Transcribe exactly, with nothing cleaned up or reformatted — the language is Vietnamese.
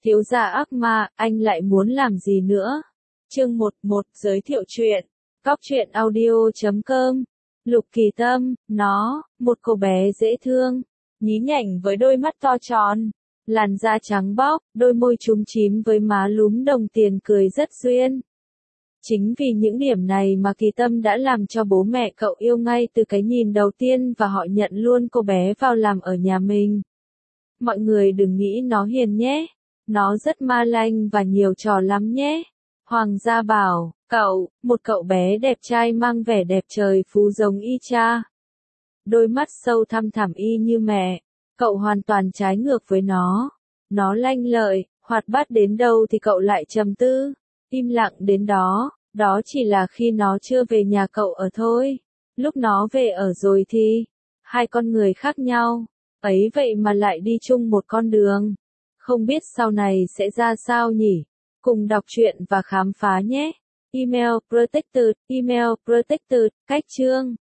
Thiếu gia ác ma, anh lại muốn làm gì nữa? Chương một một giới thiệu truyện. Cóc truyện audio chấm com. Lục Kỳ Tâm, nó, một cô bé dễ thương, nhí nhảnh với đôi mắt to tròn, làn da trắng bóc, đôi môi chúm chím với má lúm đồng tiền cười rất duyên. Chính vì những điểm này mà Kỳ Tâm đã làm cho bố mẹ cậu yêu ngay từ cái nhìn đầu tiên và họ nhận luôn cô bé vào làm ở nhà mình. Mọi người đừng nghĩ nó hiền nhé, nó rất ma lanh và nhiều trò lắm nhé. Hoàng gia bảo, cậu, một cậu bé đẹp trai mang vẻ đẹp trời phú giống y cha. Đôi mắt sâu thăm thẳm y như mẹ, cậu hoàn toàn trái ngược với nó. Nó lanh lợi, hoạt bát đến đâu thì cậu lại trầm tư, im lặng đến đó, đó chỉ là khi nó chưa về nhà cậu ở thôi. Lúc nó về ở rồi thì, hai con người khác nhau, ấy vậy mà lại đi chung một con đường. Không biết sau này sẽ ra sao nhỉ? Cùng đọc truyện và khám phá nhé. Email protected, email protected, cách chương.